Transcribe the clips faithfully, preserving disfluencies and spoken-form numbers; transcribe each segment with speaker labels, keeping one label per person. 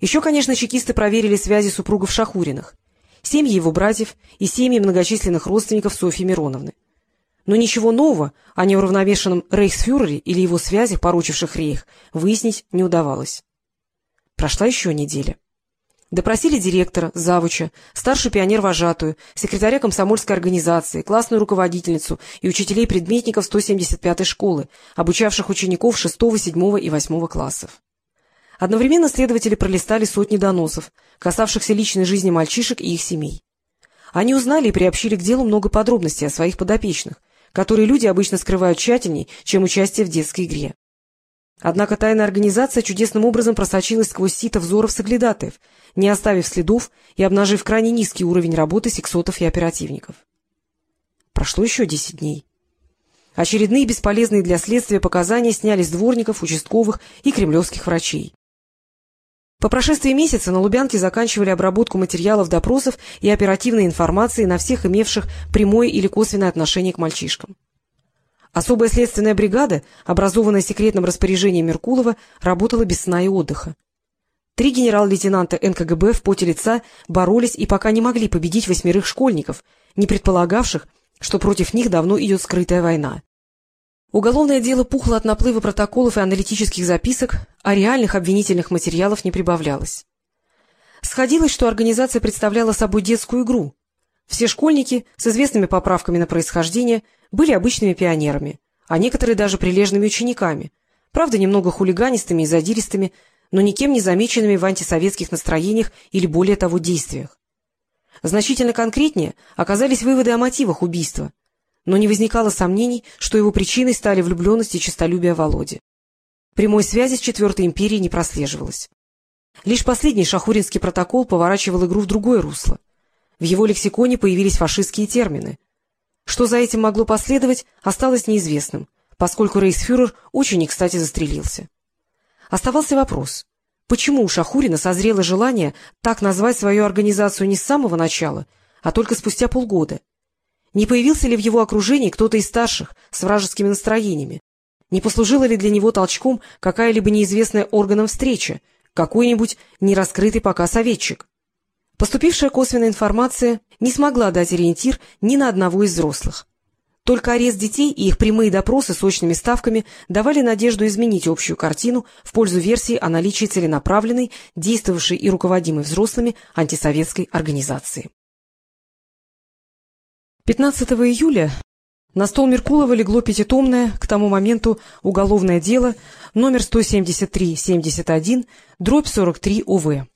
Speaker 1: Еще, конечно, чекисты проверили связи супругов Шахуриных, семьи его братьев и семьи многочисленных родственников Софьи Мироновны. Но ничего нового о неуравновешенном рейхсфюрере или его связях, порочивших рейх, выяснить не удавалось. Прошла еще неделя. Допросили директора, завуча, старшую пионер-вожатую, секретаря комсомольской организации, классную руководительницу и учителей-предметников сто семьдесят пятой школы, обучавших учеников шестого, седьмого и восьмого классов. Одновременно следователи пролистали сотни доносов, касавшихся личной жизни мальчишек и их семей. Они узнали и приобщили к делу много подробностей о своих подопечных, которые люди обычно скрывают тщательней, чем участие в детской игре. Однако тайная организация чудесным образом просочилась сквозь сито взоров соглядатаев, не оставив следов и обнажив крайне низкий уровень работы сексотов и оперативников. Прошло еще десять дней. Очередные бесполезные для следствия показания сняли с дворников, участковых и кремлевских врачей. По прошествии месяца на Лубянке заканчивали обработку материалов допросов и оперативной информации на всех имевших прямое или косвенное отношение к мальчишкам. Особая следственная бригада, образованная секретным распоряжением Меркулова, работала без сна и отдыха. Три генерал-лейтенанта эн ка гэ бэ в поте лица боролись и пока не могли победить восьмерых школьников, не предполагавших, что против них давно идет скрытая война. Уголовное дело пухло от наплыва протоколов и аналитических записок, а реальных обвинительных материалов не прибавлялось. Сходилось, что организация представляла собой детскую игру. Все школьники с известными поправками на происхождение были обычными пионерами, а некоторые даже прилежными учениками, правда, немного хулиганистыми и задиристыми, но никем не замеченными в антисоветских настроениях или, более того, действиях. Значительно конкретнее оказались выводы о мотивах убийства, но не возникало сомнений, что его причиной стали влюбленность и честолюбие Володи. Прямой связи с Четвертой империей не прослеживалось. Лишь последний шахуринский протокол поворачивал игру в другое русло. В его лексиконе появились фашистские термины. Что за этим могло последовать, осталось неизвестным, поскольку рейхсфюрер очень не кстати застрелился. Оставался вопрос, почему у Шахурина созрело желание так назвать свою организацию не с самого начала, а только спустя полгода? Не появился ли в его окружении кто-то из старших с вражескими настроениями? Не послужила ли для него толчком какая-либо неизвестная органам встреча, какой-нибудь нераскрытый пока советчик? Поступившая косвенная информация не смогла дать ориентир ни на одного из взрослых. Только арест детей и их прямые допросы с очными ставками давали надежду изменить общую картину в пользу версии о наличии целенаправленной, действовавшей и руководимой взрослыми антисоветской организации. пятнадцатого июля на стол Меркулова легло пятитомное, к тому моменту, уголовное дело номер сто семьдесят три семьдесят один, дробь сорок три о вэ.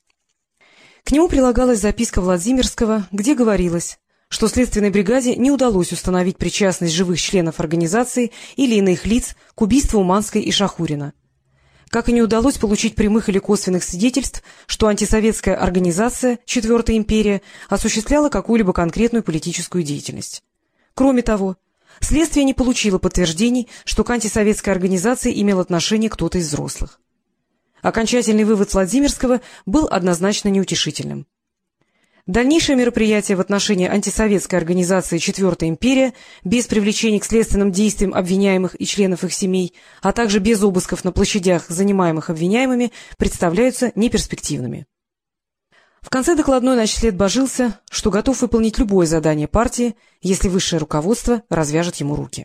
Speaker 1: К нему прилагалась записка Владимирского, где говорилось, что следственной бригаде не удалось установить причастность живых членов организации или иных лиц к убийству Уманской и Шахурина. Как и не удалось получить прямых или косвенных свидетельств, что антисоветская организация «Четвертая империя» осуществляла какую-либо конкретную политическую деятельность. Кроме того, следствие не получило подтверждений, что к антисоветской организации имел отношение кто-то из взрослых. Окончательный вывод Владимирского был однозначно неутешительным. Дальнейшие мероприятия в отношении антисоветской организации «Четвертая империя» без привлечения к следственным действиям обвиняемых и членов их семей, а также без обысков на площадях, занимаемых обвиняемыми, представляются неперспективными. В конце докладной начслед божился, что готов выполнить любое задание партии, если высшее руководство развяжет ему руки.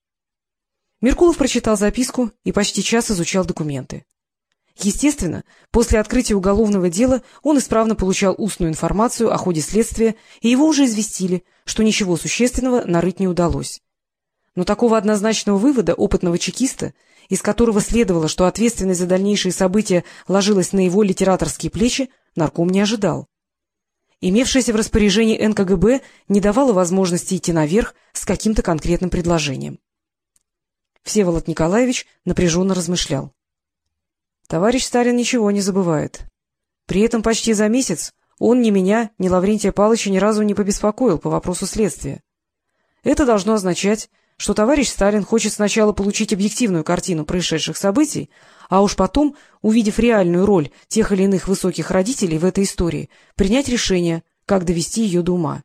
Speaker 1: Меркулов прочитал записку и почти час изучал документы. Естественно, после открытия уголовного дела он исправно получал устную информацию о ходе следствия, и его уже известили, что ничего существенного нарыть не удалось. Но такого однозначного вывода опытного чекиста, из которого следовало, что ответственность за дальнейшие события ложилась на его литераторские плечи, нарком не ожидал. Имевшееся в распоряжении эн ка гэ бэ не давало возможности идти наверх с каким-то конкретным предложением. Всеволод Николаевич напряженно размышлял. Товарищ Сталин ничего не забывает. При этом почти за месяц он ни меня, ни Лаврентия Павловича ни разу не побеспокоил по вопросу следствия. Это должно означать, что товарищ Сталин хочет сначала получить объективную картину происшедших событий, а уж потом, увидев реальную роль тех или иных высоких родителей в этой истории, принять решение, как довести ее до ума.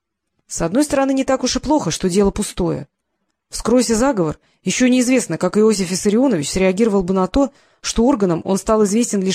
Speaker 1: С одной стороны, не так уж и плохо, что дело пустое. Вскройся заговор, еще неизвестно, как Иосиф Виссарионович среагировал бы на то, что органам он стал известен лишь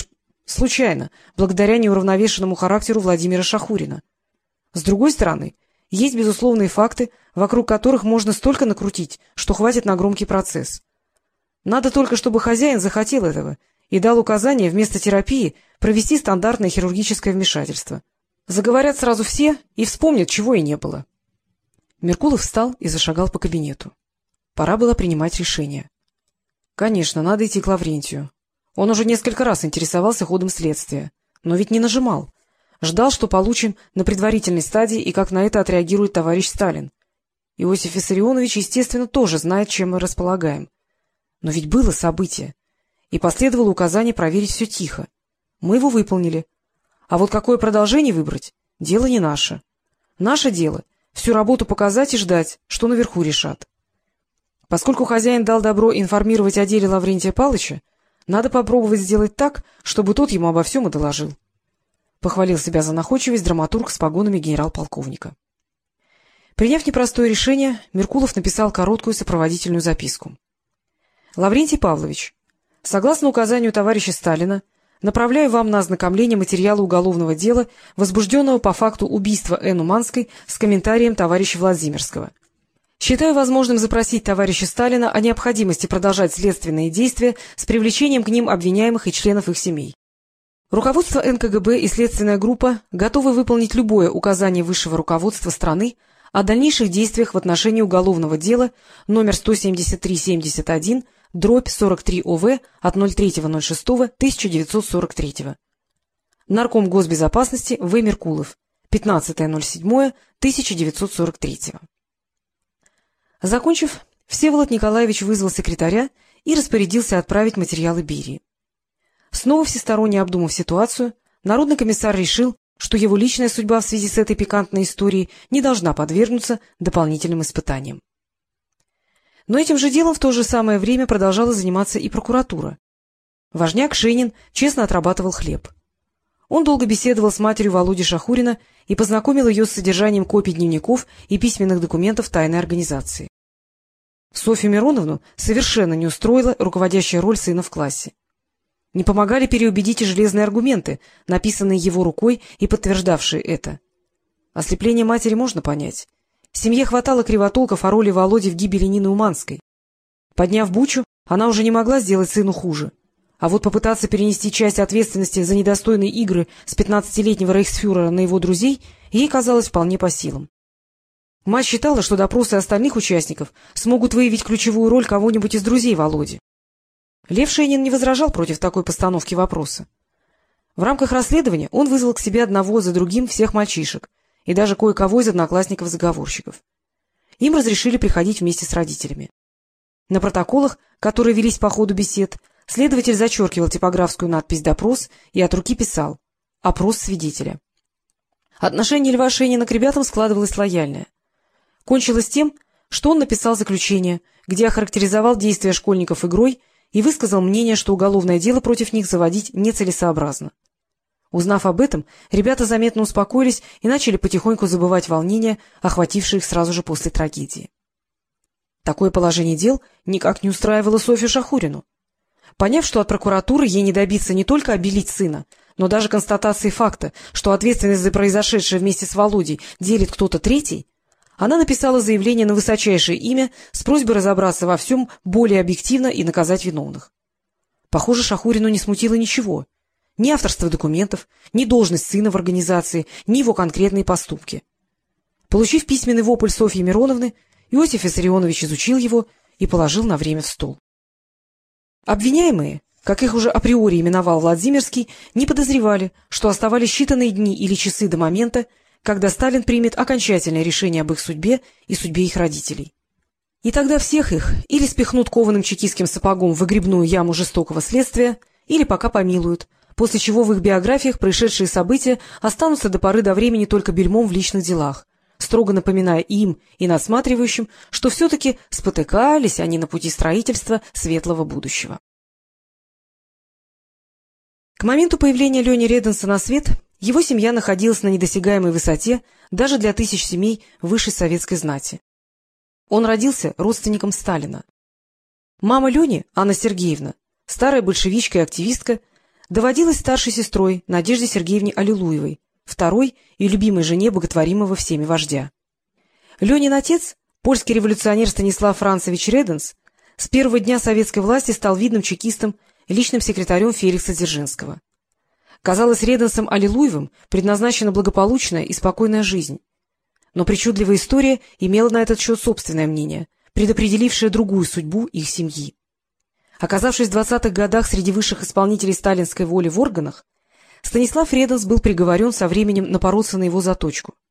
Speaker 1: Случайно, благодаря неуравновешенному характеру Владимира Шахурина. С другой стороны, есть безусловные факты, вокруг которых можно столько накрутить, что хватит на громкий процесс. Надо только, чтобы хозяин захотел этого и дал указание вместо терапии провести стандартное хирургическое вмешательство. Заговорят сразу все и вспомнят, чего и не было. Меркулов встал и зашагал по кабинету. Пора было принимать решение. Конечно, надо идти к Лаврентию. Он уже несколько раз интересовался ходом следствия, но ведь не нажимал. Ждал, что получим на предварительной стадии и как на это отреагирует товарищ Сталин. Иосиф Виссарионович, естественно, тоже знает, чем мы располагаем. Но ведь было событие, и последовало указание проверить все тихо. Мы его выполнили. А вот какое продолжение выбрать — дело не наше. Наше дело — всю работу показать и ждать, что наверху решат. Поскольку хозяин дал добро информировать о деле Лаврентия Павловича, надо попробовать сделать так, чтобы тот ему обо всем и доложил. Похвалил себя за находчивость драматург с погонами генерал-полковника. Приняв непростое решение, Меркулов написал короткую сопроводительную записку. «Лаврентий Павлович, согласно указанию товарища Сталина, направляю вам на ознакомление материала уголовного дела, возбужденного по факту убийства Н. Уманской с комментарием товарища Владимирского. Считаю возможным запросить товарища Сталина о необходимости продолжать следственные действия с привлечением к ним обвиняемых и членов их семей. Руководство эн ка гэ бэ и следственная группа готовы выполнить любое указание высшего руководства страны о дальнейших действиях в отношении уголовного дела номер сто семьдесят три семьдесят один дробь сорок три о вэ от ноль третьего ноль шестого тысяча девятьсот сорок третьего. Нарком госбезопасности В. Меркулов. пятнадцатое ноль седьмое тысяча девятьсот сорок третьего. Закончив, Всеволод Николаевич вызвал секретаря и распорядился отправить материалы Берии. Снова всесторонне обдумав ситуацию, народный комиссар решил, что его личная судьба в связи с этой пикантной историей не должна подвергнуться дополнительным испытаниям. Но этим же делом в то же самое время продолжала заниматься и прокуратура. Важняк Шенин честно отрабатывал хлеб. Он долго беседовал с матерью Володи Шахурина и познакомил ее с содержанием копий дневников и письменных документов тайной организации. Софью Мироновну совершенно не устроила руководящая роль сына в классе. Не помогали переубедить и железные аргументы, написанные его рукой и подтверждавшие это. Ослепление матери можно понять. Семье хватало кривотолков о роли Володи в гибели Нины Уманской. Подняв бучу, она уже не могла сделать сыну хуже. А вот попытаться перенести часть ответственности за недостойные игры с пятнадцатилетнего рейхсфюрера на его друзей ей казалось вполне по силам. Мать считала, что допросы остальных участников смогут выявить ключевую роль кого-нибудь из друзей Володи. Лев Шенин не возражал против такой постановки вопроса. В рамках расследования он вызвал к себе одного за другим всех мальчишек и даже кое-кого из одноклассников-заговорщиков. Им разрешили приходить вместе с родителями. На протоколах, которые велись по ходу бесед, следователь зачеркивал типографскую надпись «Допрос» и от руки писал «Опрос свидетеля». Отношение Льва Шенина к ребятам складывалось лояльное. Кончилось тем, что он написал заключение, где охарактеризовал действия школьников игрой и высказал мнение, что уголовное дело против них заводить нецелесообразно. Узнав об этом, ребята заметно успокоились и начали потихоньку забывать волнения, охватившие их сразу же после трагедии. Такое положение дел никак не устраивало Софью Шахурину. Поняв, что от прокуратуры ей не добиться не только обелить сына, но даже констатации факта, что ответственность за произошедшее вместе с Володей делит кто-то третий, она написала заявление на высочайшее имя с просьбой разобраться во всем более объективно и наказать виновных. Похоже, Шахурину не смутило ничего. Ни авторство документов, ни должность сына в организации, ни его конкретные поступки. Получив письменный вопль Софьи Мироновны, Иосиф Виссарионович изучил его и положил на время в стол. Обвиняемые, как их уже априори именовал Владимирский, не подозревали, что оставались считанные дни или часы до момента, когда Сталин примет окончательное решение об их судьбе и судьбе их родителей. И тогда всех их или спихнут кованым чекистским сапогом в выгребную яму жестокого следствия, или пока помилуют, после чего в их биографиях происшедшие события останутся до поры до времени только бельмом в личных делах, строго напоминая им и надсматривающим, что все-таки спотыкались они на пути строительства светлого будущего. К моменту появления Лени Реденса на свет его семья находилась на недосягаемой высоте даже для тысяч семей высшей советской знати. Он родился родственником Сталина. Мама Лени, Анна Сергеевна, старая большевичка и активистка, доводилась старшей сестрой Надежде Сергеевне Аллилуевой, второй и любимой жене боготворимого всеми вождя. Ленин отец, польский революционер Станислав Францевич Реденс, с первого дня советской власти стал видным чекистом и личным секретарем Феликса Дзержинского. Казалось, Реденсом Аллилуевым предназначена благополучная и спокойная жизнь. Но причудливая история имела на этот счет собственное мнение, предопределившее другую судьбу их семьи. Оказавшись в двадцатых годах среди высших исполнителей сталинской воли в органах, Станислав Реденс был приговорен со временем напороться на его заточку.